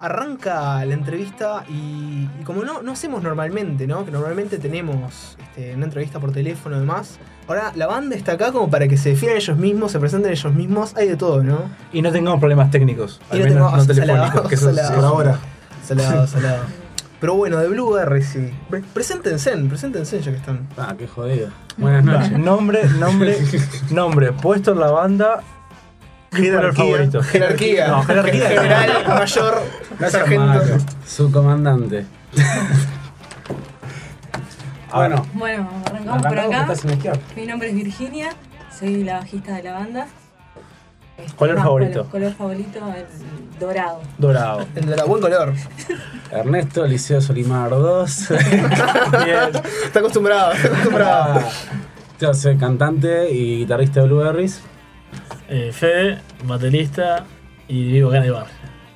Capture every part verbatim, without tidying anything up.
arranca la entrevista y, y como no, no hacemos normalmente, ¿no? Que normalmente tenemos este, una entrevista por teléfono y demás. Ahora la banda está acá como para que se definan ellos mismos, se presenten ellos mismos, hay de todo, ¿no? Y no tengamos problemas técnicos, y al no menos tengamos, no telefónicos, salado, que eso salado, es ahora. Salado, salado. Pero bueno, de Blueberry sí. Pre- preséntense, preséntense ya que están. Ah, qué jodido. Buenas noches. Va, nombre, nombre, nombre, puesto en la banda. Color favorito. Jerarquía. No, jerarquía. General, mayor, No seas sargento. malo. Su comandante. Bueno, Bueno, arrancamos por arrancamos, acá. estás en la izquierda. Mi nombre es Virginia, soy la bajista de la banda. Este, ¿Color más favorito? Color, color favorito, el dorado. Dorado. El de la buen color. Ernesto, Liceo Solimar dos. Bien. Está acostumbrado, está acostumbrado. Yo soy cantante y guitarrista de Blueberries. Eh, Fede, baterista y vivo acá en el bar.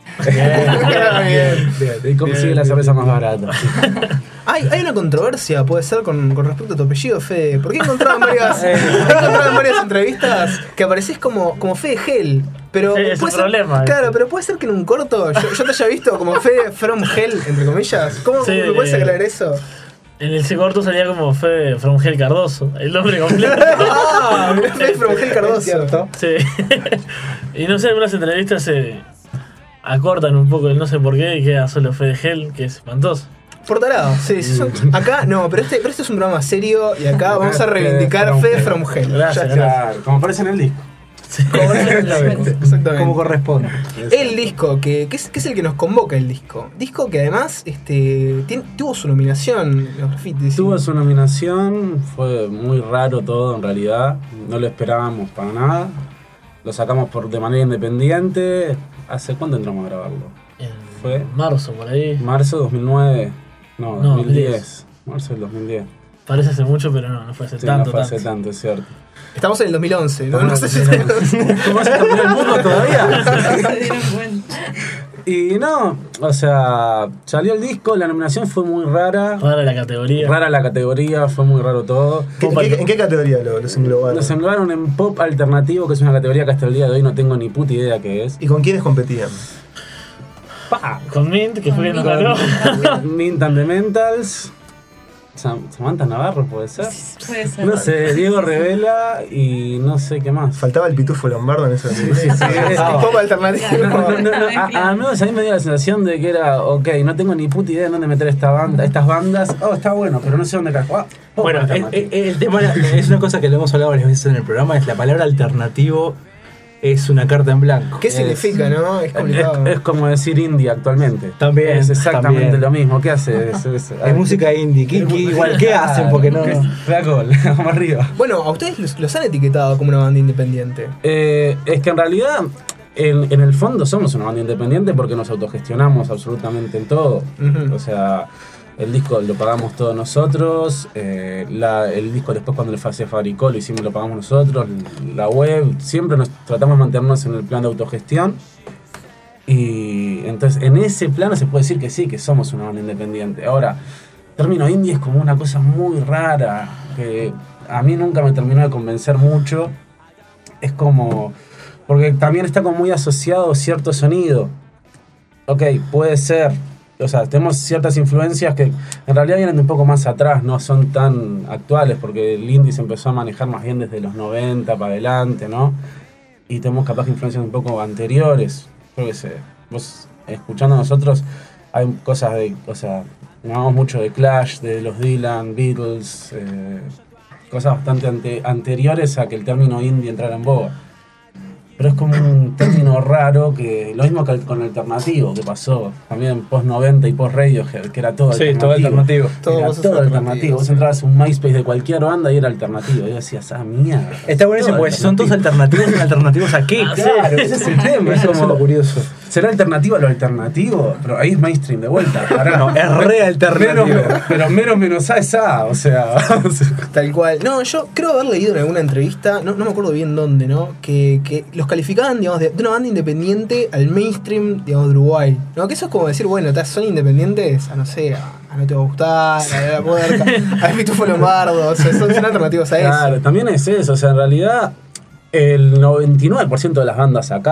Bien. Y consigue la cerveza más barata. Hay, hay una controversia, puede ser, con, con respecto a tu apellido, Fede. ¿Por qué encontraban varias, he encontrado en varias entrevistas que aparecés como, como Fede Hell? Pero Sí, es puede un ser- problema, Claro, ese. pero puede ser que en un corto yo, yo te haya visto como Fede from Hell, entre comillas. ¿Cómo Sí, me puedes eh, aclarar eso? En ese corto salía como Fede From Hell Cardoso, el nombre completo. Ah, Fede from Hell Cardoso. Sí. Y no sé, algunas entrevistas se acortan un poco el no sé por qué y queda solo Fede Hell, que es espantoso. Por tarado, sí, sí, son- acá no, pero este, pero este es un programa serio y acá vamos a reivindicar Fede Fede from from Hell. Gracias, Ya está. Claro, como aparece en el disco. Como exactamente, exactamente. Como corresponde. El disco, que, que, es, que es el que nos convoca el disco. Disco que además este, tiene- tuvo su nominación, los grafitis. Tuvo su nominación, fue muy raro todo en realidad, no lo esperábamos para nada. Lo sacamos por, de manera independiente. ¿Hace cuánto entramos a grabarlo? En Fue marzo, por ahí. marzo dos mil nueve, no, No, dos mil diez. Marzo del dos mil diez. Parece hace mucho, pero no, no fue hace Sí, tanto, no fue tanto. hace tanto, es cierto. Estamos en el dos mil once, ¿no? Ah, No sé si sí, ¿Cómo se terminó el mundo todavía? Se dieron cuenta. Y no, o sea, salió el disco, la nominación fue muy rara. Rara la categoría. Rara la categoría, fue muy raro todo. ¿Qué- ¿En qué, en qué categoría lo, los englobaron? Nos englobaron en pop alternativo, que es una categoría que hasta el día de hoy no tengo ni puta idea qué es. ¿Y con quiénes competían? ¡Pah! Con Mint, que fue quien nos Con ganó. Mint and the Mentals. Sam- Samantha Navarro, ¿puede ser? Puede ser. No sé, Diego Revela y no sé qué más. Faltaba el pitufo Lombardo en esa categoría. es pop alternativo. No, no, no, no, a, a menos a mí me dio la sensación de que era, ok, no tengo ni puta idea de dónde meter esta banda, estas bandas. Oh, está bueno, pero no sé dónde carajo. Ah, pop Bueno, es, alternativo. es- el tema es una cosa que lo hemos hablado varias veces en el programa, es la palabra alternativo es una carta en blanco. ¿Qué significa, no? Es Es, complicado. es como decir indie actualmente. También, Es exactamente también. lo mismo. ¿Qué hace? Es, es- Es música indie, ¿qué, qué- igual, ¿qué hacen? Porque no... Flaco, vamos arriba. Bueno, a ustedes los, los han etiquetado como una banda independiente. Eh, es que en realidad, en, en el fondo somos una banda independiente porque nos autogestionamos absolutamente en todo. Ujú. O sea, el disco lo pagamos todos nosotros, eh, la- el disco después cuando se fabricó lo hicimos, lo pagamos nosotros, la web, siempre nos tratamos de mantenernos en el plan de autogestión. Y entonces en ese plano se puede decir que sí, que somos una banda independiente. Ahora, el término indie es como una cosa muy rara, que a mí nunca me terminó de convencer mucho. Es como... porque también está como muy asociado cierto sonido. Ok, puede ser. O sea, tenemos ciertas influencias que en realidad vienen de un poco más atrás, no son tan actuales, porque el indie se empezó a manejar más bien desde los noventa para adelante, ¿no? Y tenemos capaz influencias un poco anteriores. Yo qué sé, vos escuchando a nosotros hay cosas de, o sea, llamamos mucho de Clash, de los Dylan, Beatles, eh, cosas bastante ante- anteriores a que el término indie entrara en boga. Pero es como un término raro, que lo mismo que el- con alternativo, que pasó también post noventa y post Radiohead, que era todo Sí, alternativo. todo alternativo. Todo Era vos sos todo alternativo, alternativo. Vos sí. entrabas a un MySpace de cualquier banda y era alternativo. Y decías, ah, mierda. Está buenísimo, porque si son todos alternativos, ¿son alternativos a qué? Ah, sí. Claro, ese es el tema. Es Eso es como, lo curioso. ¿será alternativo a lo alternativo? Pero ahí es mainstream de vuelta. Ahora No, es re alternativo. Menos, pero menos menos A es A, o sea. Tal cual. No, yo creo haber leído en alguna entrevista, no, no me acuerdo bien dónde, ¿no? Que, que los calificaban, digamos, de, de una banda independiente al mainstream, digamos, de Uruguay. ¿No? Que eso es como decir, bueno, ta, son independientes a, no sé, a, a No Te Va a Gustar, a La Puerta, a Pitufo Lombardo, o sea, son, son alternativos a eso. Claro, también es eso. O sea, en realidad, el noventa y nueve por ciento de las bandas acá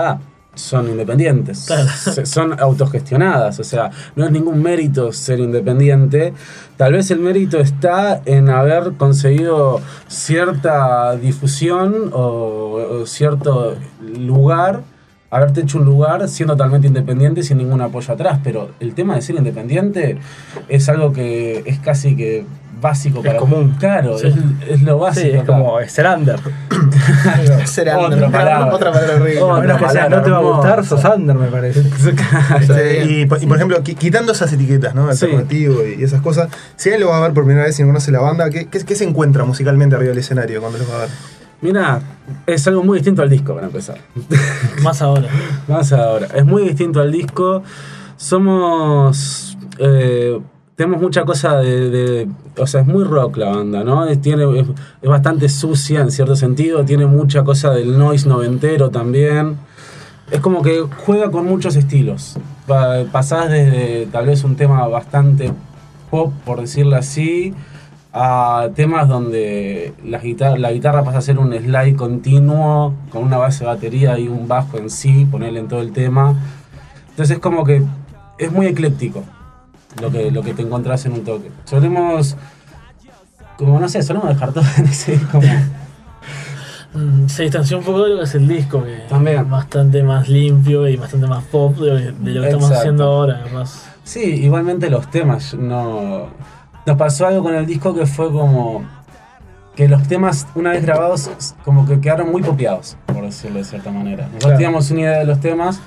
son independientes, Claro. Se- son autogestionadas, o sea, no es ningún mérito ser independiente. Tal vez el mérito está en haber conseguido cierta difusión o, o cierto lugar, haberte hecho un lugar siendo totalmente independiente sin ningún apoyo atrás, pero el tema de ser independiente es algo que es casi que básico Es para... común. Claro, Sí. es, es lo básico. Sí, es acá. como ser under. Será Otra otra palabra. otra palabra horrible. Otra Bueno, que sea, palabra no te va a gustar, hermosa. sos under, me parece. Este, y, por- y por ejemplo, qui- quitando esas etiquetas, ¿no? Sí. Alternativo y esas cosas, si alguien lo va a ver por primera vez y no conoce la banda, ¿qué, qué, qué se encuentra musicalmente arriba del escenario cuando los va a ver? Mira, es algo muy distinto al disco para empezar. Más ahora. Más ahora. Es muy distinto al disco. Somos. Eh, tenemos mucha cosa de, de- O sea, es muy rock la banda, ¿no? Es, tiene, es, es bastante sucia en cierto sentido. Tiene mucha cosa del noise noventero también. Es como que juega con muchos estilos. Pa- Pasás desde tal vez un tema bastante pop, por decirlo así, a temas donde la guitarra, la guitarra pasa a ser un slide continuo con una base de batería y un bajo en sí, ponerle en todo el tema. Entonces es como que es muy ecléctico lo que, lo que te encontrás en un toque. Solemos, como no sé, solemos dejar todo en ese disco. Mm, Se distanció un poco de lo que es el disco, que También. es bastante más limpio y bastante más pop de lo que, de lo que estamos Exacto. haciendo ahora. Más, Sí, igualmente los temas, no... Nos pasó algo con el disco que fue como... Que los temas, una vez grabados, como que quedaron muy copiados, por decirlo de cierta manera. Nosotros Claro. teníamos una idea de los temas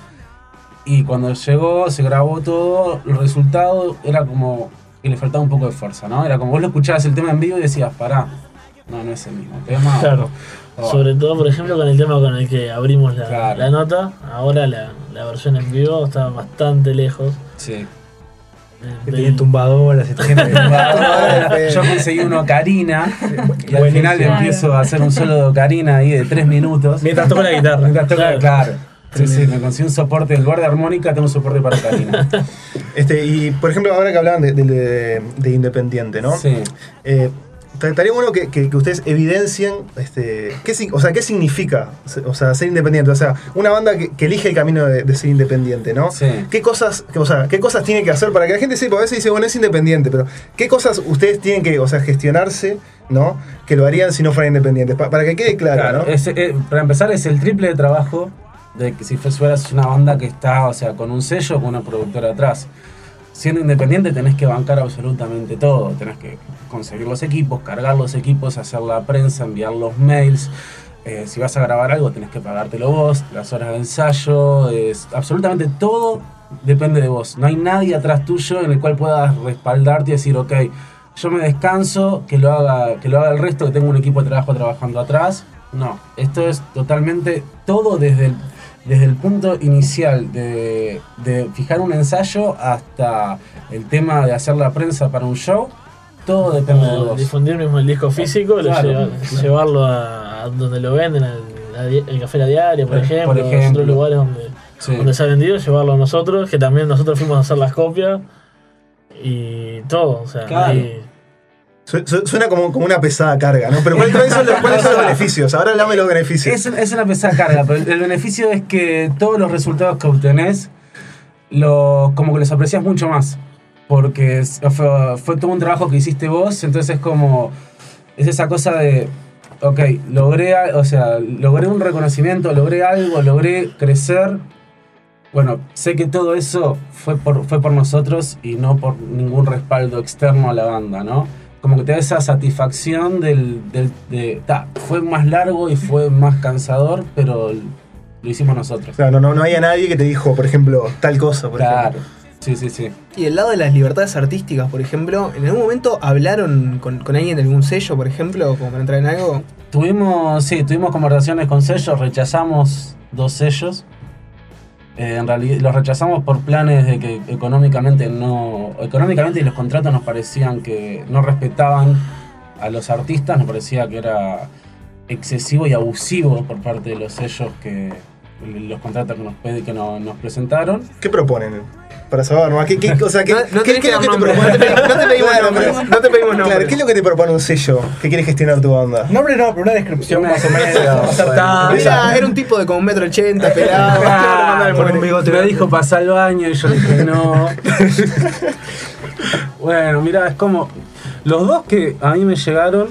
y cuando llegó, se grabó todo, el resultado era como que le faltaba un poco de fuerza, ¿no? Era como vos lo escuchabas el tema en vivo y decías, pará, no, no es el mismo tema. Claro. o- sobre todo, por ejemplo, con el tema con el que abrimos la, Claro. la nota. Ahora la, la versión en vivo está bastante lejos. Sí. eh, Que del- tiene tumbadoras, esta gente. Yo conseguí una ocarina y al Buenísimo. final le empiezo a hacer un solo de ocarina ahí de tres minutos. Mientras toco la guitarra. Mientras toco- Claro. claro. Sí, sí, me conseguí un soporte, en lugar de armónica tengo un soporte para ocarina. Este, y por ejemplo, ahora que hablaban de, de- de- de Independiente, ¿no? Sí. Eh, estaría bueno que, que- que ustedes evidencien este, qué, si- o sea, qué significa se- o sea, ser independiente. O sea, una banda que, que elige el camino de, de ser independiente, ¿no? Sí. ¿Qué cosas, que- o sea, qué cosas tiene que hacer para que la gente sepa? A veces dice, bueno, es independiente, pero ¿qué cosas ustedes tienen que, o sea, gestionarse, ¿no? Que lo harían si no fueran independientes? Pa- para que quede claro, Claro, ¿no? es, eh, para empezar es el triple de trabajo de que si fueras una banda que está, o sea, con un sello o con una productora atrás. Siendo independiente tenés que bancar absolutamente todo. Tenés que conseguir los equipos, cargar los equipos, hacer la prensa, enviar los mails. Eh, si vas a grabar algo tenés que pagártelo vos, las horas de ensayo, es, absolutamente todo depende de vos. No hay nadie atrás tuyo en el cual puedas respaldarte y decir, ok, yo me descanso, que lo haga, que lo haga el resto, que tengo un equipo de trabajo trabajando atrás. No, esto es totalmente todo desde el, desde el punto inicial de, de fijar un ensayo hasta el tema de hacer la prensa para un show. Todo depende de como vos. difundir mismo el disco físico, lo Claro. lleva- llevarlo a, a donde lo venden, al, a di- el Café La Diaria, por Por ejemplo, a ejemplo. otros lugares donde, Sí. donde se ha vendido, llevarlo a nosotros, que también nosotros fuimos a hacer las copias y todo. O sea, Claro. ahí- Su- su- Suena como, como una pesada carga, ¿no? Pero ¿cuáles cuáles son los, cuáles son los beneficios? Ahora hablame de los beneficios. Es, es una pesada carga, pero el, el beneficio es que todos los resultados que obtenés, lo, como que los aprecias mucho más. Porque es- fue, fue todo un trabajo que hiciste vos, entonces es como. Es esa cosa de. Ok, logré, a- o sea, logré un reconocimiento, logré algo, logré crecer. Bueno, sé que todo eso fue por, fue por nosotros y no por ningún respaldo externo a la banda, ¿no? Como que te da esa satisfacción del, del de, ta, fue más largo y fue más cansador, pero lo hicimos nosotros. O sea, no, no, no había nadie que te dijo, por ejemplo, tal cosa, por Claro, ejemplo. sí, sí, sí. Y del lado de las libertades artísticas, por ejemplo, ¿en algún momento hablaron con, con alguien de algún sello, por ejemplo, como para entrar en algo? Tuvimos, sí, tuvimos conversaciones con sellos, rechazamos dos sellos. Eh, en realidad los rechazamos por planes de que económicamente no. Económicamente y los contratos nos parecían que no respetaban a los artistas, nos parecía que era excesivo y abusivo por parte de los sellos que los contratos que nos, pedi- que no- nos presentaron. ¿Qué proponen? Para saber, ¿no? ¿Qué, qué, o sea, ¿qué, No- no qué- tenés qué es lo que que te dar propone? nombres, no te pedimos Claro, nombres, pero- no te pedimos nombres. Claro, ¿qué es lo que te propone un sello que quiere gestionar tu banda? Nombre no, pero una descripción Una más o menos descripción, acertada. Era, era un tipo de como un metro ochenta, pelado. Ah, con un bigote me grande. dijo pasar al baño y yo le dije no. Bueno, mira, es como los dos que a mí me llegaron,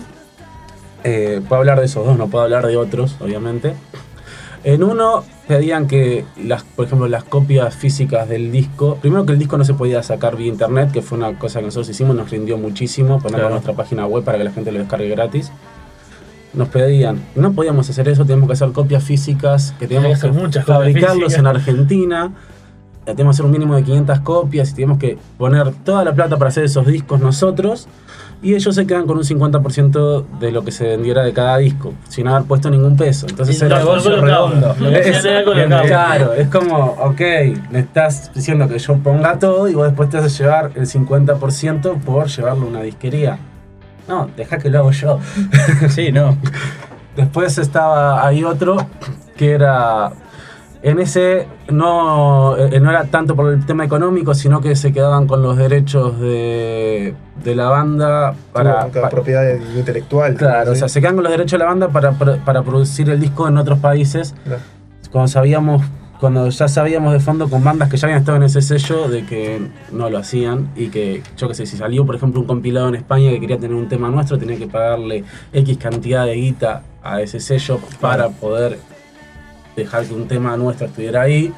eh, puedo hablar de esos dos, no puedo hablar de otros, obviamente. En uno pedían que, las, por ejemplo, las copias físicas del disco, primero que el disco no se podía sacar vía internet, que fue una cosa que nosotros hicimos, nos rindió muchísimo ponerlo Claro. en nuestra página web para que la gente lo descargue gratis. Nos pedían, no podíamos hacer eso, teníamos que hacer copias físicas, que teníamos Había que que hacer muchas copias fabricarlos físicas. en Argentina. Teníamos que hacer un mínimo de quinientas copias y teníamos que poner toda la plata para hacer esos discos nosotros, y ellos se quedan con un cincuenta por ciento de lo que se vendiera de cada disco, sin haber puesto ningún peso. Entonces Y era lo como- colocaba, redondo. lo que Es- hacían era colocaba. Claro, es como, ok, me estás diciendo que yo ponga todo y vos después te haces llevar el cincuenta por ciento por llevarlo a una disquería. No, deja que lo hago yo. Sí, no. Después estaba, hay otro que era, en ese no, eh, no era tanto por el tema económico, sino que se quedaban con los derechos de, de la banda para... Para, pa- propiedad intelectual. claro, o ¿sí? sea, se quedan con los derechos de la banda para, para, para producir el disco en otros países. Claro. Cuando sabíamos, cuando ya sabíamos de fondo con bandas que ya habían estado en ese sello de que no lo hacían y que, yo qué sé, si salió por ejemplo un compilado en España que quería tener un tema nuestro, tenía que pagarle X cantidad de guita a ese sello para poder dejar que un tema nuestro estuviera ahí.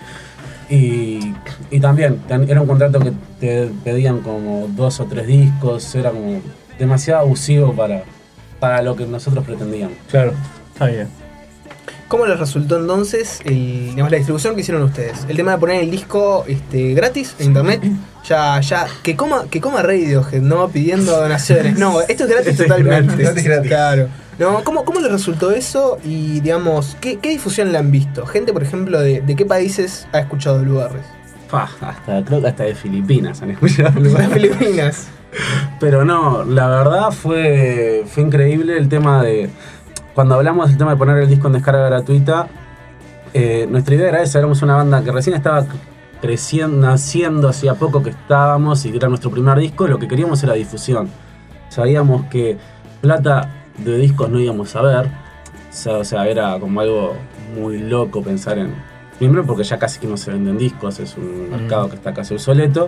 Y, y también ten- era un contrato que te pedían como dos o tres discos, era como demasiado abusivo para, para lo que nosotros pretendíamos. Claro, está bien. ¿Cómo les resultó entonces el, digamos, la distribución que hicieron ustedes? El tema de poner el disco este, gratis en internet. Ya, ya, que coma, que coma Radiohead, ¿no? Pidiendo donaciones. No, esto es gratis Esto es totalmente. gratis, gratis, gratis. Claro. No, ¿cómo, ¿Cómo les resultó eso? Y digamos, ¿qué, qué difusión le han visto? Gente, por ejemplo, de, de qué países ha escuchado lugares. Fa, hasta, creo que hasta de Filipinas han escuchado. Las Filipinas. Pero no, la verdad fue, fue increíble el tema de... Cuando hablamos del tema de poner el disco en descarga gratuita, eh, nuestra idea era esa, éramos una banda que recién estaba creciendo, naciendo, hacía poco que estábamos y era nuestro primer disco, lo que queríamos era difusión. Sabíamos que plata de discos no íbamos a ver, o sea, o sea, era como algo muy loco pensar en... Primero porque ya casi que no se venden discos, es un mercado que está casi obsoleto.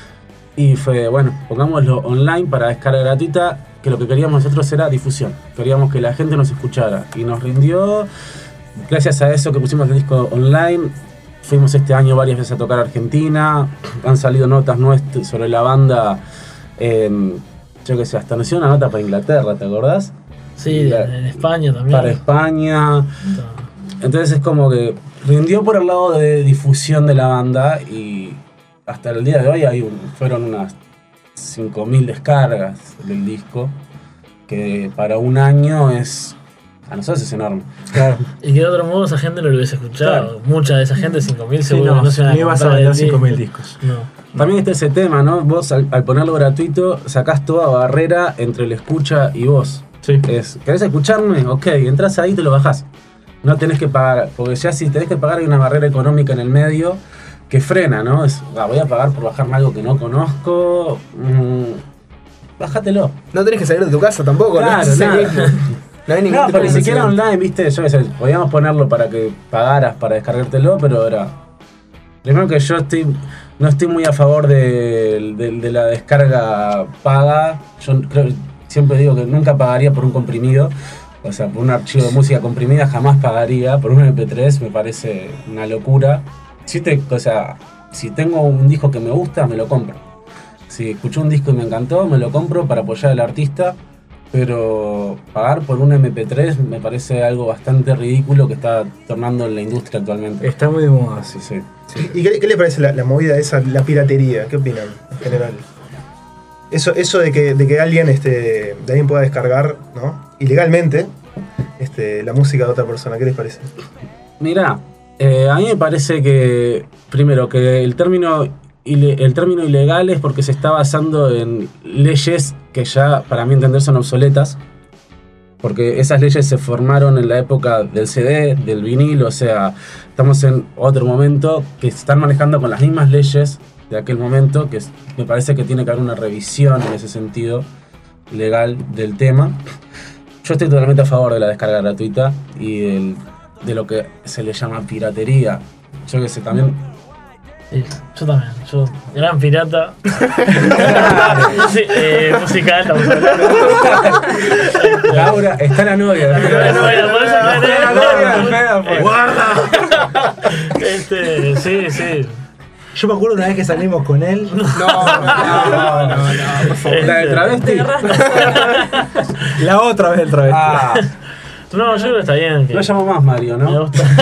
Y fue, bueno, pongámoslo online para descarga gratuita, que lo que queríamos nosotros era difusión. Queríamos que la gente nos escuchara. Y nos rindió, gracias a eso que pusimos el disco online, fuimos este año varias veces a tocar a Argentina, han salido notas nuestras sobre la banda, en, yo qué sé, hasta nos hicieron una nota para Inglaterra, ¿te acordás? Sí, La- en España también. Para España. Entonces es como que rindió por el lado de difusión de la banda y hasta el día de hoy hay un- fueron unas cinco mil descargas del disco, que para un año es... A nosotros es enorme. Claro. Y que de otro modo esa gente no lo hubiese escuchado. Claro. Mucha de esa gente, cinco mil, Sí, seguro no, que no se van a ni ibas a comprar vender el cinco mil disco. discos. No. También está ese tema, ¿no? Vos al, al ponerlo gratuito sacás toda barrera entre el escucha y vos. Sí. Es, ¿querés escucharme? Ok, entras ahí y te lo bajás. No tenés que pagar, porque ya si tenés que pagar hay una barrera económica en el medio que frena, ¿no? Es, ah, voy a pagar por bajarme algo que no conozco. mm, bájatelo. No tenés que salir de tu casa tampoco, Claro, ¿no? Es el nada. mismo. No hay ningún No, tipo pero de ni siquiera necesidad. online, viste, yo qué sé, podíamos ponerlo para que pagaras para descargártelo, pero era... Primero que yo estoy no estoy muy a favor de, de- de la descarga paga. Yo creo, siempre digo que nunca pagaría por un comprimido. O sea, por un archivo de música comprimida jamás pagaría. Por un eme pe tres me parece una locura. Si, te, o sea, si tengo un disco que me gusta, me lo compro. Si escuché un disco y me encantó, me lo compro para apoyar al artista. Pero pagar por un eme pe tres me parece algo bastante ridículo que está tornando en la industria actualmente. Está muy de moda. Sí, sí. ¿Y qué, qué le parece la, la movida esa, la piratería? ¿Qué opinan en general? Eso, eso de que, de que alguien, este, de alguien pueda descargar, ¿no? Ilegalmente, este, la música de otra persona, ¿qué les parece? Mirá, eh, a mí me parece que, primero, que el término, ile- el término ilegal es porque se está basando en leyes que ya, para mí entender, son obsoletas. Porque esas leyes se formaron en la época del C D, del vinilo, o sea, estamos en otro momento que se están manejando con las mismas leyes de aquel momento, que es, me parece que tiene que haber una revisión en ese sentido legal del tema. Yo estoy totalmente a favor de la descarga gratuita y del, de lo que se le llama piratería. Yo que sé, también... Sí, yo también, yo, gran pirata. Sí, eh, musical, estamos hablando. Laura, está la novia. Bueno, por eso aclaré. ¡Guarda! Este, sí, sí. Yo me acuerdo una vez que salimos con él. No, no, no, no, no, por favor. La de travesti. La otra vez el travesti. Ah, No, yo creo que está bien. Que no llamo más Mario, me ¿no? gusta.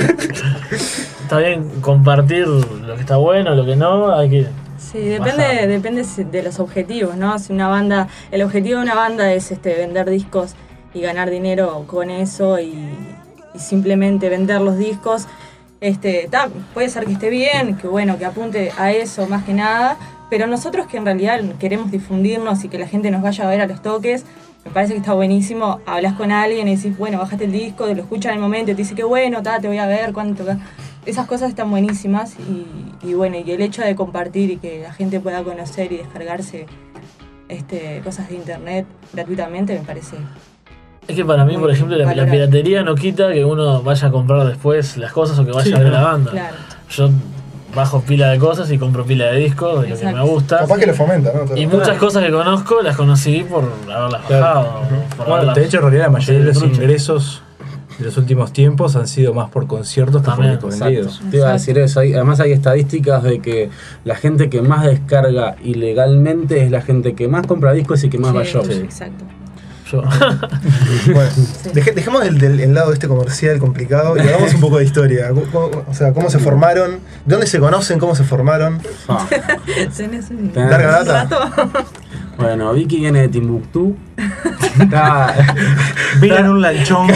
Está bien compartir lo que está bueno, lo que no, hay que... Sí, depende, Bajar. depende de los objetivos, ¿no? Si una banda, el objetivo de una banda es este vender discos y ganar dinero con eso y, y simplemente vender los discos, este, ta, puede ser que esté bien, que bueno, que apunte a eso más que nada, pero nosotros que en realidad queremos difundirnos y que la gente nos vaya a ver a los toques, me parece que está buenísimo. Hablas con alguien y decís, bueno, bajaste el disco, lo escuchan en el momento y te dice que bueno, ta, te voy a ver, cuánto. Esas cosas están buenísimas y, y bueno, y el hecho de compartir y que la gente pueda conocer y descargarse este, cosas de internet gratuitamente me parece. Es que para mí, Muy por ejemplo, la, la valorado. piratería no quita que uno vaya a comprar después las cosas o que vaya Sí, a ver no. la banda. Claro. Yo bajo pila de cosas y compro pila de discos de lo que Exacto. me gusta. Capaz que lo fomenta, ¿no? Todo. Y muchas cosas que conozco las conocí por haberlas bajado. Por Bueno, haberlas- de hecho, en realidad la mayoría de los Sí, trucha. ingresos de los últimos tiempos han sido más por conciertos que por También, discos Exacto. vendidos. Te iba a decir eso. Hay- además hay estadísticas de que la gente que más descarga ilegalmente es la gente que más compra discos y que más va a Sí, shows. exacto. Yo. Bueno, deje- dejemos el, del, el lado este comercial complicado y hagamos un poco de historia. ¿Cómo- cómo- o sea, cómo se formaron, de dónde se conocen, cómo se formaron. Ah. ¿Tenés un Larga un data. rato? Bueno, Vicky viene de Timbuktu. Está- Vino en un lanchón.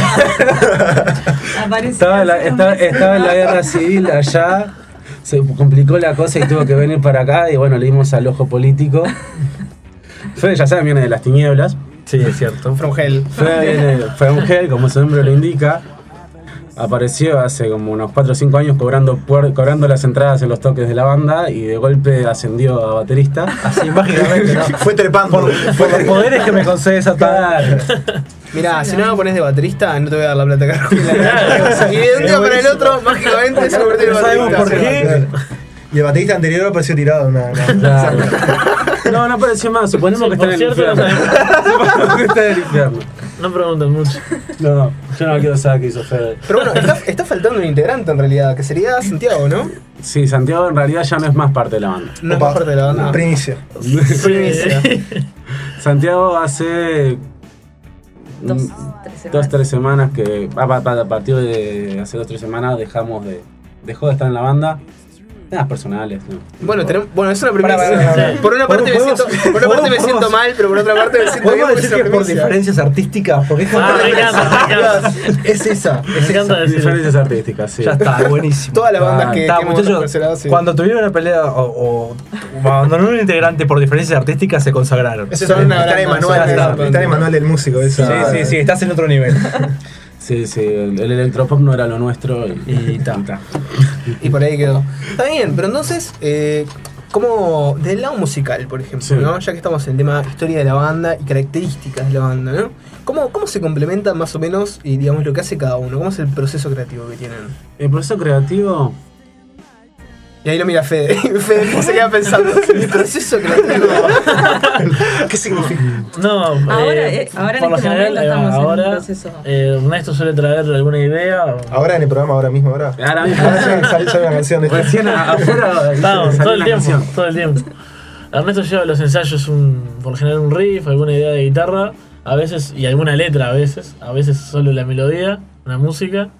Apareció. estaba, en la, estaba, estaba en la guerra civil allá. Se complicó la cosa y tuvo que venir para acá. Y bueno, le dimos al ojo político. Fede, ya saben, viene de las tinieblas. Sí, es cierto. From Hell. Fue, viene, fue un gel, como su nombre lo indica. Apareció hace como unos cuatro o cinco años cobrando, puer- cobrando las entradas en los toques de la banda y de golpe ascendió a baterista. Así mágicamente, ¿no? Fue trepando. Por, por los poderes que me concede esa Claro. Mirá, si no me pones de baterista, no te voy a dar la plata que arruina. Y de un día para el otro, mágicamente se convirtió en No sabemos baterista. por qué. Y el baterista anterior apareció tirado en una. una- Claro. No, no apareció más. Suponemos Sí, que está por en el cierto, no infierno. sabemos. Suponemos que está en el infierno. No pregunten mucho. No, yo no quiero saber qué hizo Fede. Pero bueno, está, está faltando un integrante en realidad, que sería Santiago, ¿no? Sí, Santiago en realidad ya no es más parte de la banda. No es Opa, más parte de la banda. Primicia. Primicia. Santiago hace Dos, mm, tres semanas. dos, tres semanas que a, a- a partir de hace dos, tres semanas dejamos de dejó de estar en la banda. Temas personales, ¿no? Bueno, tenemos, bueno, es una primicia. Pará, pará, pará. Por una parte me ¿Podemos- siento, por una parte me podemos- siento mal, pero por otra parte me siento bien Podemos porque es decir una que por primicia. diferencias artísticas, porque es Ah, me encanta, me encanta. Es esa. Me encanta decir. Diferencias artísticas, sí. Ya está, buenísimo. Todas las bandas que, Está, que hemos muchachos, mencionado, sí. cuando tuvieron una pelea o, o abandonaron un integrante por diferencias artísticas, se consagraron. Ese Son es una está en el gran- manual, ya del- está. está en el manual del músico. Esa. Sí, sí, sí, estás en otro nivel. Sí, sí, el, el electropop no era lo nuestro y, Y ta. Y por ahí quedó. Está bien, pero entonces, eh, como del lado musical, por ejemplo, Sí. ¿no? Ya que estamos en el tema historia de la banda y características de la banda, ¿no? ¿Cómo, cómo se complementan más o menos y digamos lo que hace cada uno? ¿Cómo es el proceso creativo que tienen? El proceso creativo, Y ahí lo mira Fede. Fede se queda pensando, el proceso creativo. ¿Qué significa? No, Ahora, eh, eh, ahora en por lo este general, momento ahí va, estamos en un ahora, proceso. eh, Ernesto suele traer alguna idea. o- Ahora en el programa, ahora mismo, ahora. ahora mismo, Ahora sale, sale- sale una canción de esta. recién a- afuera Estamos, salió todo el una tiempo, canción. todo el tiempo. Ernesto lleva a los ensayos un, por lo general un riff, alguna idea de guitarra, a veces, y alguna letra a veces, a veces solo la melodía, una música,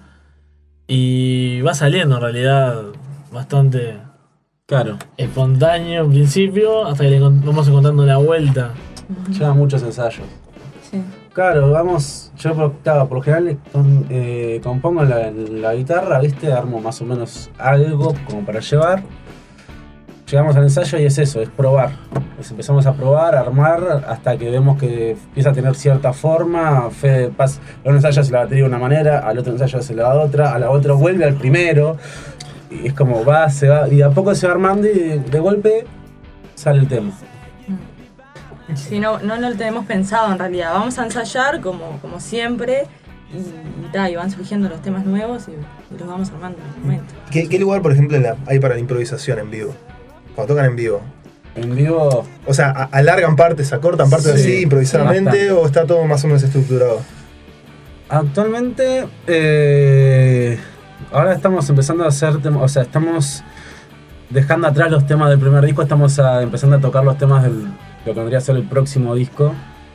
y va saliendo en realidad bastante Claro, espontáneo en principio, hasta que le encont- vamos encontrando la vuelta. lleva muchos ensayos. Sí. Claro, vamos, yo por, claro, por lo general con- eh, compongo la, la guitarra, ¿viste? Armo más o menos algo como para llevar. llegamos al ensayo y es eso, es probar. Pues empezamos a probar, a armar, hasta que vemos que empieza a tener cierta forma. Fede pasa, a un ensayo hace la batería de una manera, al otro ensayo hace la otra, a la otra vuelve al primero. Y es como va, se va, y de a poco se va armando y de, de golpe sale el tema. Sí, no, no lo tenemos pensado en realidad. Vamos a ensayar como, como siempre y, y, ta, y van surgiendo los temas nuevos y, y los vamos armando en el momento. ¿Qué, qué lugar, por ejemplo, la- hay para la improvisación en vivo? Cuando tocan en vivo. En vivo, O sea, a- ¿alargan partes, acortan partes Sí, así improvisadamente bastante. o está todo más o menos estructurado? actualmente, eh, ahora estamos empezando a hacer, tem- o sea, estamos dejando atrás los temas del primer disco, estamos a- empezando a tocar los temas del lo que vendría a ser el próximo disco.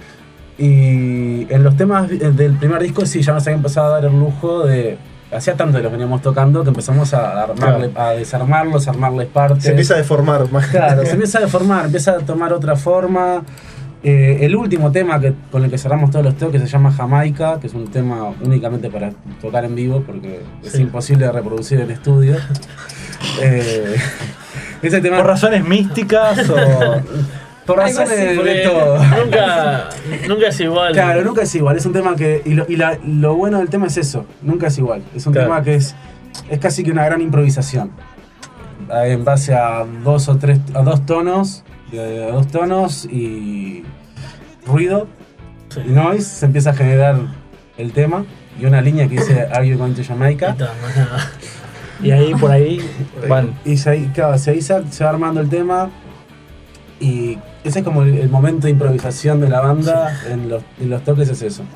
Y en los temas del primer disco sí ya nos había empezado a dar el lujo de... Hacía tanto que los veníamos tocando que empezamos a, armarle, a desarmarlos, a armarles partes. Se empieza a deformar más. Claro, se empieza a deformar, empieza a tomar otra forma. Eh, el último tema que, con el que cerramos todos los toques se llama Jamaica, que es un tema únicamente para tocar en vivo porque es Sí. imposible de reproducir en estudio. Eh, ese tema... ¿Por razones místicas o...? Por Algo razones así, de Porque todo. nunca, nunca es igual. Claro, nunca es igual, es un tema que... Y, lo, y la- lo bueno del tema es eso, nunca es igual. Es un Claro. tema que es, es casi que una gran improvisación. Eh, En base a dos o tres, a dos tonos, eh, a dos tonos y ruido Sí. y noise, se empieza a generar el tema y una línea que dice Are you going to Y Jamaica? ta, más nada. Y ahí, por ahí, van. Y se, ahí- claro, se, ahí se, se va armando el tema y ese es como el, el momento de improvisación de la banda en, los, en los toques, es eso,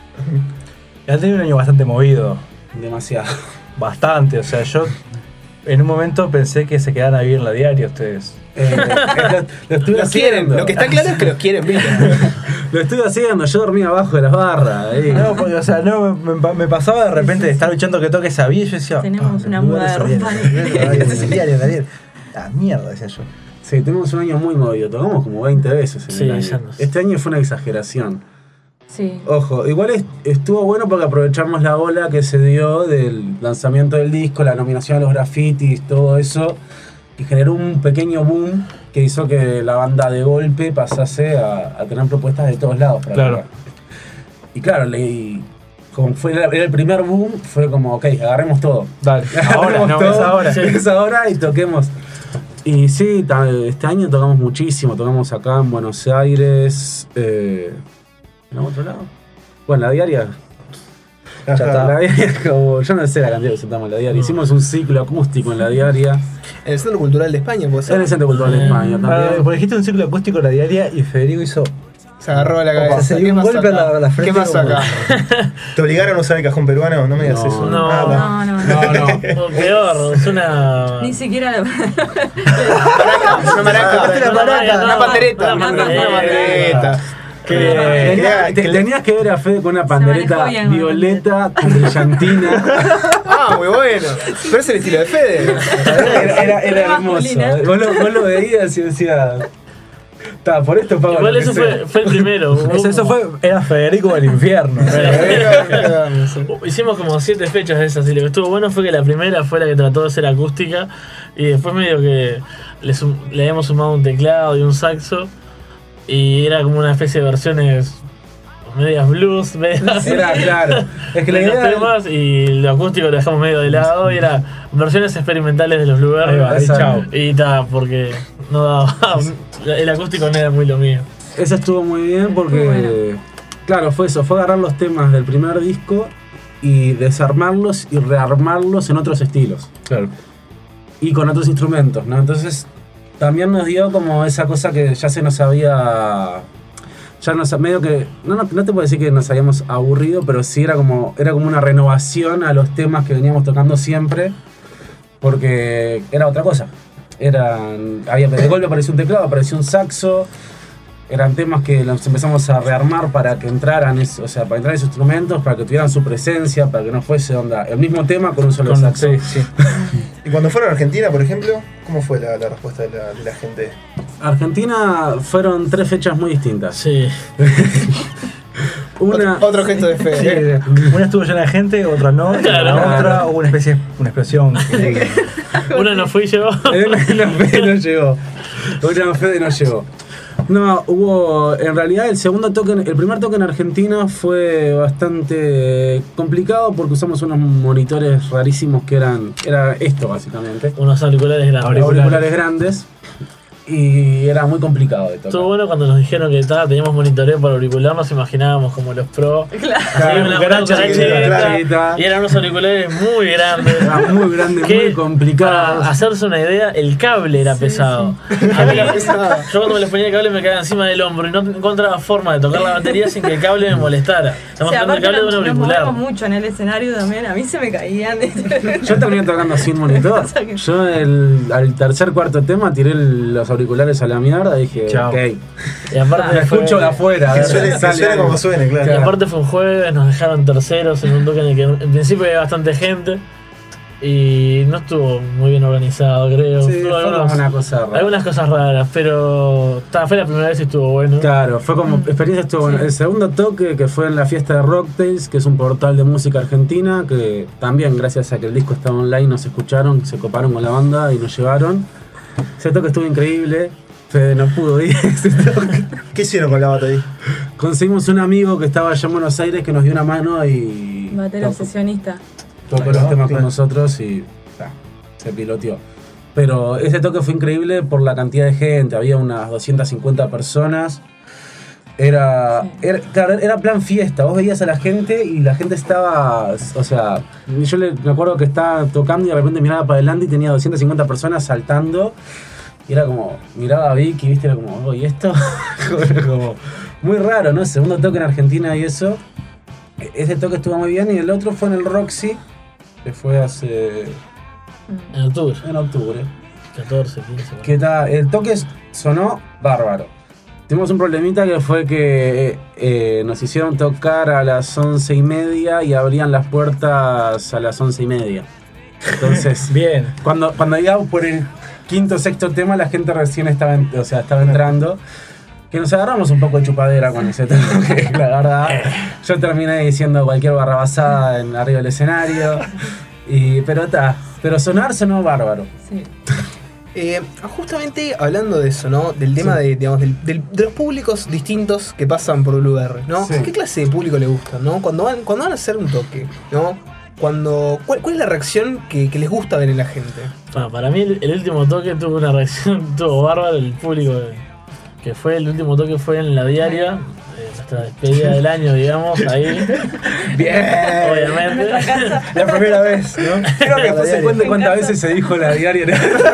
Ya han tenido un año bastante movido. demasiado. Bastante, o sea, yo en un momento pensé que se quedaban a vivir en la diaria ustedes. Eh, lo, lo estuve Los quieren, haciendo. lo que está claro es que los quieren, ¿viste? Lo estuve haciendo, yo dormía abajo de las barras. ahí. No, porque, o sea, no, me, me- me pasaba de repente de estar luchando que toque sabía y yo decía... Tenemos "Ah, una el lugar muda de es Ariel, ropa". el lugar es Ariel, el diario, el diario. Ah, mierda, decía yo. Sí, tuvimos un año muy movido, tocamos como veinte veces en Sí, el ya año. no sé. Este año fue una exageración. Sí. Ojo, igual es- estuvo bueno porque aprovechamos la ola que se dio del lanzamiento del disco, la nominación a los grafitis, todo eso, y generó un pequeño boom que hizo que la banda de golpe pasase a, a tener propuestas de todos lados para Claro. tocar. Y claro, le, y como fue era el primer boom, fue como, ok, agarremos todo. Dale, ahora, Agarremos no, todo, es ahora. Sí. es ahora y toquemos. Y sí, ta- este año tocamos muchísimo, tocamos acá en Buenos Aires, eh, ¿en algún otro lado? Bueno, la diaria. Ya está. La diaria es como, yo no sé la cantidad que sentamos en la diaria. Hicimos un ciclo acústico en la diaria. En el Centro Cultural de España, pues. En el Centro Cultural de España Ah, también. porque dijiste un ciclo acústico en la diaria y Federico hizo... Se agarró a la Opa, cabeza. se dio ¿Qué un pasó golpe a acá? la- a la frente ¿Qué pasó como- acá? ¿Te obligaron a usar el cajón peruano? No me digas No, eso. no. Ah, va. No, no, no. No, no. O peor, es una. Ni siquiera la... Maraca, una maraca. Una maraca, Una no, pandereta. una Una pandereta. pandereta. Que- Tenía- que- te- que- tenías que ver a Fede con una manejó pandereta bien con la violeta, brillantina. Ah, muy bueno. Pero es el estilo de Fede. Era, era, era hermoso. Masculina. Vos lo, vos lo veías y decías. Ta, por esto pago Igual lo que eso sea". fue, fue el primero. Eso, eso fue... Era Federico del infierno. Hicimos como siete fechas de esas y lo que estuvo bueno fue que la primera fue la que trató de ser acústica y después medio que le, sum- le habíamos sumado un teclado y un saxo y era como una especie de versiones medias blues, medias Era claro. Es que la de los idea. temas y lo acústico lo dejamos medio de lado y era versiones experimentales de los Ahí va, lugares ahí, chao. y ta, porque no daba, el acústico no era muy lo mío. Eso estuvo muy bien porque, Bueno. claro, fue eso, fue agarrar los temas del primer disco y desarmarlos y rearmarlos en otros estilos Claro. y con otros instrumentos, ¿no? Entonces también nos dio como esa cosa que ya se nos había, ya nos medio que, no, no, no te puedo decir que nos habíamos aburrido, pero sí era como, era como una renovación a los temas que veníamos tocando siempre porque era otra cosa. Eran, había, de golpe apareció un teclado, apareció un saxo. Eran temas que los empezamos a rearmar para que entraran, es- o sea, para entrar esos instrumentos, para que tuvieran su presencia, para que no fuese onda el mismo tema con un solo Con- saxo. sí, sí. Y cuando fueron a Argentina, por ejemplo, ¿cómo fue la, la respuesta de la, de la gente? Argentina fueron tres fechas muy distintas. Sí. Una, Otro, otro gesto de fe. Sí, ¿eh? una estuvo llena de gente, otra no, Claro. la otra hubo una especie de una explosión. que- Una no fui yo. Una fe no llegó. Una fe no llegó. No, hubo. En realidad, el segundo toque, el primer toque en Argentina fue bastante complicado porque usamos unos monitores rarísimos que eran. Era esto, básicamente. Unos auriculares grandes. Auriculares grandes. Y era muy complicado de tocar. Estuvo bueno cuando nos dijeron que ta, teníamos monitoreo para auricular, nos imaginábamos como los pro. Claro. Así, una cucaracha cucaracha chiquita. y eran unos auriculares muy grandes. Era muy grande, Que, muy complicado. Para hacerse una idea, el cable era pesado. A mí, yo cuando me les ponía el cable me caía encima del hombro y no encontraba forma de tocar la batería sin que el cable me molestara. Estamos Sí, hablando del aparte cable de un nos, nos auricular. movemos mucho en el escenario también, a mí se me caían. Yo terminé tocando sin monitor. Pasa que- Yo el, al tercer cuarto tema tiré el- los auriculares a la mierda y dije, Chao. ok, Y aparte me fue, escucho de afuera. a Que ver, suene, que sale suene algo. como suene, y claro. aparte fue un jueves, nos dejaron terceros en un toque en el que en principio había bastante gente y no estuvo muy bien organizado, creo. Sí, Tuvo fue algunos- como una cosa rara. algunas cosas raras, pero ta, fue la primera vez y estuvo bueno. Claro, fue como experiencia estuvo buena. El segundo toque que fue en la fiesta de Rocktails, que es un portal de música argentina, que también gracias a que el disco estaba online nos escucharon, se coparon con la banda y nos llevaron. Ese toque estuvo increíble. Fede no pudo ir a ese toque. ¿Qué hicieron con la bata ahí? Conseguimos un amigo que estaba allá en Buenos Aires que nos dio una mano y Batero tocó- sesionista. tocó Ahí los va, temas claro. con nosotros y ta, se piloteó. Pero ese toque fue increíble por la cantidad de gente, había unas doscientas cincuenta personas. Era, Sí. era, claro, era plan fiesta, vos veías a la gente y la gente estaba, o sea, yo le, me acuerdo que estaba tocando y de repente miraba para adelante y tenía doscientas cincuenta personas saltando. Y era como, miraba a Vicky, viste, era como, oh, ¿y esto? Era como, muy raro, ¿no? Segundo toque en Argentina y eso. Ese toque estuvo muy bien y el otro fue en el Roxy, que fue hace, En octubre, en octubre. catorce, quince. Que ta- el toque sonó bárbaro. Tuvimos un problemita que fue que eh, nos hicieron tocar a las once y media y abrían las puertas a las once y media. Entonces, Bien. cuando, cuando íbamos por el quinto o sexto tema, la gente recién estaba, en- o sea, estaba entrando. Que nos agarramos un poco de chupadera con ese tema, que la verdad. Yo terminé diciendo cualquier barrabasada en arriba del escenario. Y, pero está, pero sonar sonó bárbaro. Sí. Eh, justamente hablando de eso, ¿no? Del tema de, digamos, del- del- de los públicos distintos que pasan por U R, ¿no? Sí. ¿Qué clase de público le gusta, ¿no? Cuando van, cuando van a hacer un toque, ¿no? Cuando, ¿cuál, cuál es la reacción que, que les gusta ver en la gente? Bueno, para mí el, el último toque tuvo una reacción, tuvo bárbaro el público eh, que fue el último toque fue en la diaria, eh, nuestra despedida del año, digamos, ahí, Bien. obviamente. La primera vez, ¿no? Creo que no se cuenta cuántas veces se dijo la diaria.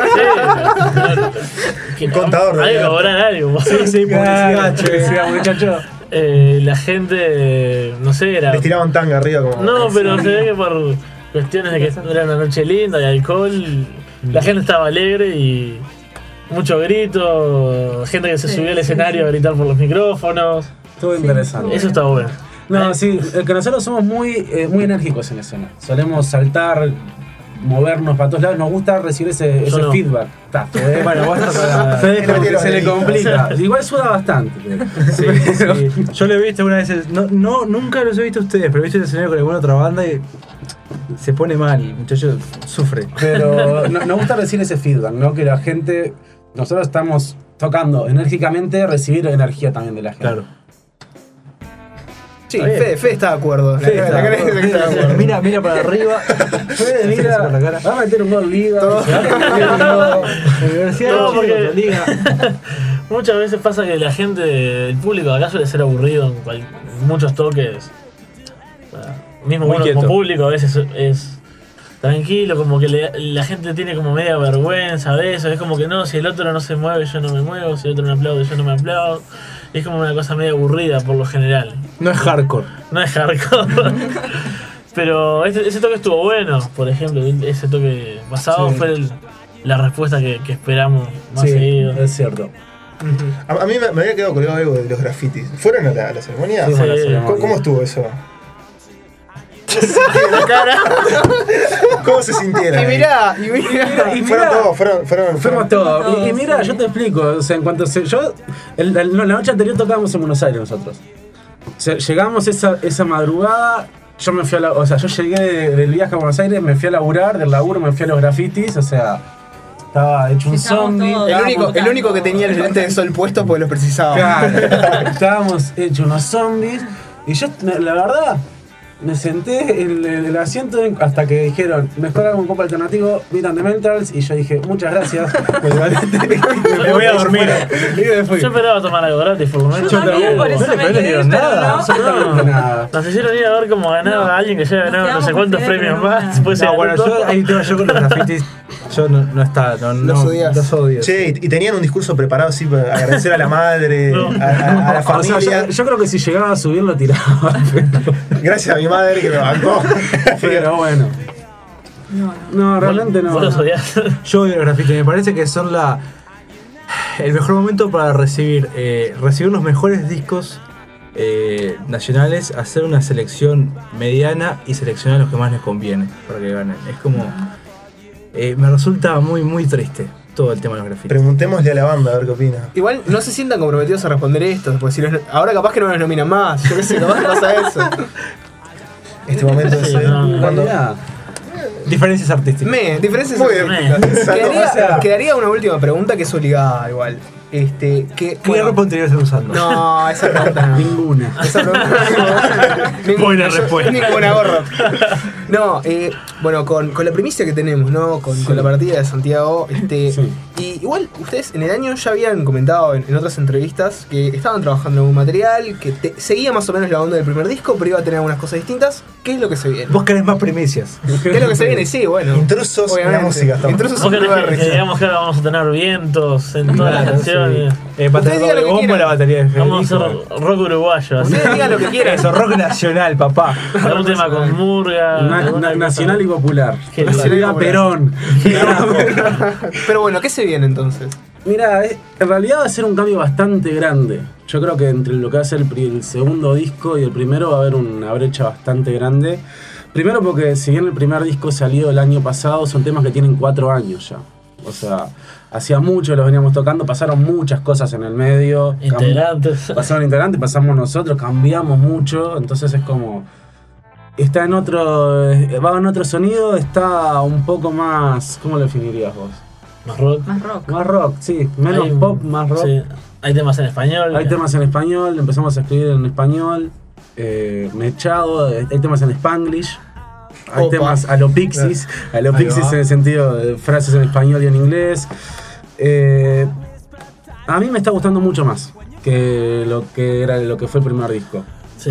Sí, Un contador de hay que diario. cobrar algo. Sí, sí, publicidad, che. Decía, muchacho. Eh, la gente, no sé, era. Les tiraban tanga arriba como. No, pero se ve que por cuestiones de que era una noche linda y alcohol, la gente estaba alegre y mucho grito, gente que se Sí, subió al sí, escenario sí. a gritar por los micrófonos. Estuvo interesante. Eso está bueno. No, sí, es que nosotros somos muy, eh, muy enérgicos en la escena. Solemos saltar, movernos para todos lados. Nos gusta recibir ese, ese no. feedback. Está, Fede, Bueno, vos estás para- Fede como que Metieron se le ahí. complica. Igual suda bastante. pero- Sí, sí. Yo lo he visto algunas veces, no, no, nunca los he visto a ustedes, pero he visto el escenario con alguna otra banda y se pone mal, el muchacho sufre. Pero no- nos gusta recibir ese feedback, ¿no? Que la gente, nosotros estamos tocando enérgicamente, recibir energía también de la gente. Claro. Sí, Está bien. Fede, Fede está de acuerdo. Fede La- está la de cara dice que está de acuerdo. Mira, mira para arriba. Fede, Se mira, saca la cara. va a meter un gol liga. Todo. se va a meter un gol. Universidad No, de Chile, porque- otra liga. Muchas veces pasa que la gente, el público de acá suele ser aburrido en, cual- en muchos toques. O sea, mismo Muy uno quieto. como público a veces es tranquilo, como que le- la gente tiene como media vergüenza de eso. Es como que no, si el otro no se mueve, yo no me muevo, si el otro no aplaude, yo no me aplaudo. Es como una cosa media aburrida por lo general. No es hardcore. No es hardcore. Pero este- ese toque estuvo bueno, por ejemplo. Ese toque pasado Sí. fue el- la respuesta que, que esperamos más Sí, seguido. es cierto. A, a mí me, me había quedado colgado algo de los grafitis. ¿Fueron a la, a la ceremonia? Fuimos a la Sí. ceremonia. ¿Cómo, cómo estuvo eso? La cara. ¿Cómo se sintieron? Y mirá, y mirá. Y Fueron mirá. todos, fueron, fueron, Fuimos todos. Y, y todos, mira, sí. yo te explico. O sea, en cuanto se. Yo. el- la, la noche anterior tocábamos en Buenos Aires nosotros. se- llegamos esa, esa madrugada, yo me fui a la, o sea, yo llegué de- del viaje a Buenos Aires, me fui a laburar, del laburo me fui a los grafitis, o sea, estaba hecho un Estábamos zombie. todos. El único, el único que tenía los lentes de sol puestos porque los precisaba. Claro, estábamos hechos unos zombies y yo, la verdad, me senté en el, el asiento hasta que dijeron, mejor hago un copo alternativo, Miran The Mentals, y yo dije, muchas gracias. Me voy a dormir. Y me fui. Yo esperaba tomar algo gratis, por lo menos. Yo también, por eso No le- me no le quedé, dieron pero nada. no. Absolutamente nada. Nos hicieron ir a ver cómo ganaba No. alguien que ya ganó Nos no sé quedamos cuántos con premios Pedro, más. no. Después No, se bueno, ganó yo, todo. hay un tema yo con los grafitis. Yo no, no está. No, no, Los odias. Los odio. Che, y y tenían un discurso preparado así para agradecer a la madre, No. a, a- a la O sea, familia. yo, yo creo que si llegaba a subir lo tiraba. Gracias a mi madre que me bancó. Pero bueno. No, no. No, realmente no. Vos los odiás. Yo odio los grafitis. Me parece que son la el mejor momento para recibir eh, recibir los mejores discos eh, nacionales, hacer una selección mediana y seleccionar los que más les conviene para que ganen. Es como eh, me resulta muy muy triste todo el tema de los grafitis. Preguntémosle a la banda a ver qué opina. Igual no se sientan comprometidos a responder esto, porque si los- ahora capaz que no nos nominan más. Yo qué sé, capaz que pasa eso. Este momento es Sí, eh, no, cuando. Ya. Diferencias artísticas. Me, diferencias Muy artísticas. bien. Quedaría, O sea, quedaría una última pregunta que es obligada igual. Este, que, ¿Qué bueno, ropa interior estás usando? no, esa pregunta no. Ninguna. Esa pregunta no. Buena yo- respuesta. Ninguna gorra. No, eh, bueno, con, con la primicia que tenemos, ¿no? Con, con la partida de Santiago, este. Sí. Y igual, ustedes en el año ya habían comentado en, en otras entrevistas que estaban trabajando en algún material, que te- seguía más o menos la onda del primer disco, pero iba a tener algunas cosas distintas. ¿Qué es lo que se viene? Vos querés más primicias. ¿Qué es lo que se viene? Sí, bueno. Intrusos en la Obviamente. música estamos. Intrusos Vos en querés lugar que, de que risa. digamos que ahora vamos a tener vientos en todas las Claro, canciones. sí. Eh, para Ustedes tener digan lo que bombo quieran. la batería de Vamos a Federico. hacer rock uruguayo. así. Ustedes digan lo que quieran. Eso, rock nacional, papá. Algún tema con murga. Na- alguna na- cosa. nacional y popular. Qué Nacional y popular. Perón. Pero bueno, ¿qué se viene entonces? Mira, eh, en realidad va a ser un cambio bastante grande. Yo creo que entre lo que va a ser el, pri- el segundo disco y el primero va a haber una brecha bastante grande. Primero porque si bien el primer disco salió el año pasado, son temas que tienen cuatro años ya. O sea, hacía mucho que los veníamos tocando, pasaron muchas cosas en el medio. cam- Integrantes. Pasaron integrantes, pasamos nosotros, cambiamos mucho, entonces es como... Está en otro... eh, va en otro sonido, está un poco más... ¿Cómo lo definirías vos? Más rock. Más rock. Más rock, sí. Menos Hay- pop, más rock. sí. Hay temas en español. Hay temas en español, empezamos a escribir en español. Eh, mechado, eh, hay temas en Spanglish. Hay Opa. temas a lo Pixies, a lo Ahí Pixies va. en el sentido de frases en español y en inglés. Eh, a mí me está gustando mucho más que lo que era lo que fue el primer disco. Sí.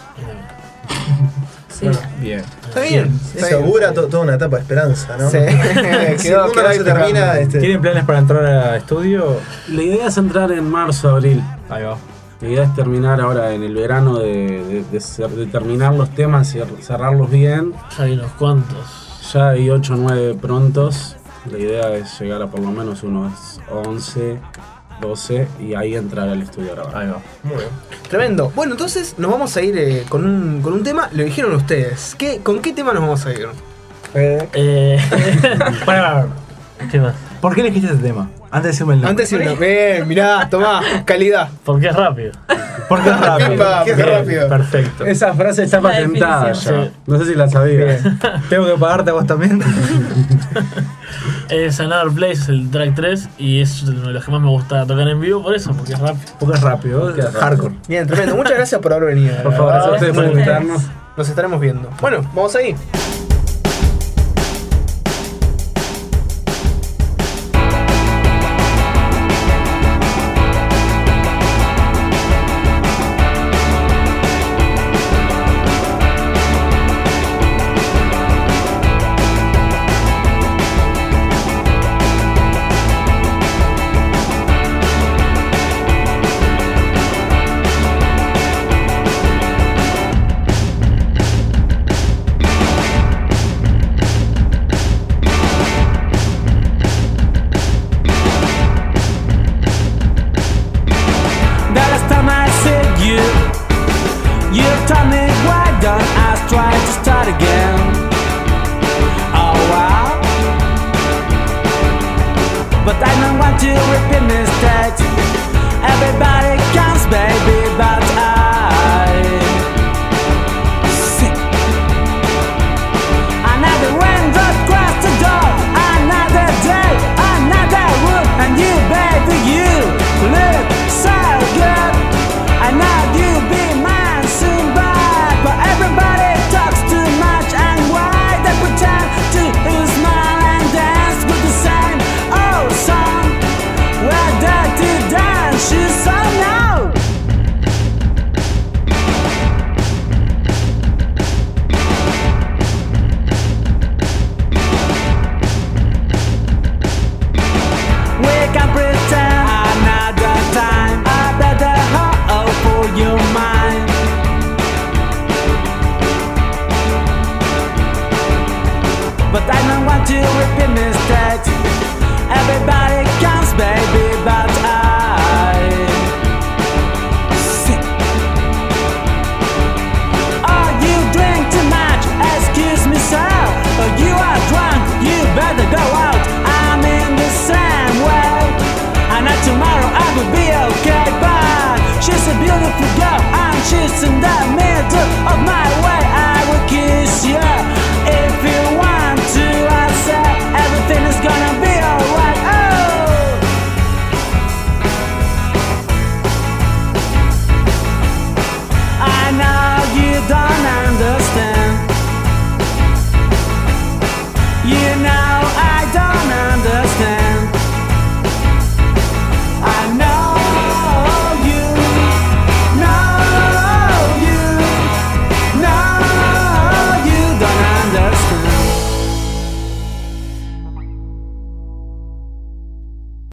Sí. Bien. Está bien. Se augura to- toda una etapa de esperanza, ¿no? Sí. Si el mundo no se termina, este, ¿Tienen planes para entrar a estudio? La idea es entrar en marzo, abril. Ahí va. La idea es terminar ahora en el verano de, de- de cer- de terminar los temas y cerrarlos bien. Ya hay unos cuantos. Ya hay ocho o nueve prontos. La idea es llegar a por lo menos unos once, doce y ahí entrar al estudio a grabar. Ahí va. muy bien. Tremendo. Bueno, entonces nos vamos a ir eh, con, un, con un tema. Lo dijeron ustedes. ¿Qué, ¿Con qué tema nos vamos a ir? Eh, Para, ¿Qué más? ¿por qué elegiste este tema? Antes de decirme el nombre. Antes de Bien, mirá, tomá, calidad. Porque es rápido. Porque es rápido. Pimba, qué Bien, rápido. Perfecto. Esa frase está La patentada ya. definición. Sí. No sé si la sabías. Tengo que pagarte a vos también. Es Another Place, es el track tres. Y es uno de los que más me gusta tocar en vivo por eso, porque es rápido. Porque es rápido. Porque es rápido. Hardcore. Bien, tremendo. Muchas gracias por haber venido. Por la favor, verdad. gracias a ustedes por Muy bien. invitarnos. Nos estaremos viendo. Bueno, vamos ahí. The last time I said you, you told me why don't I try to start again? Oh wow, but I don't want to repeat mistakes. Everybody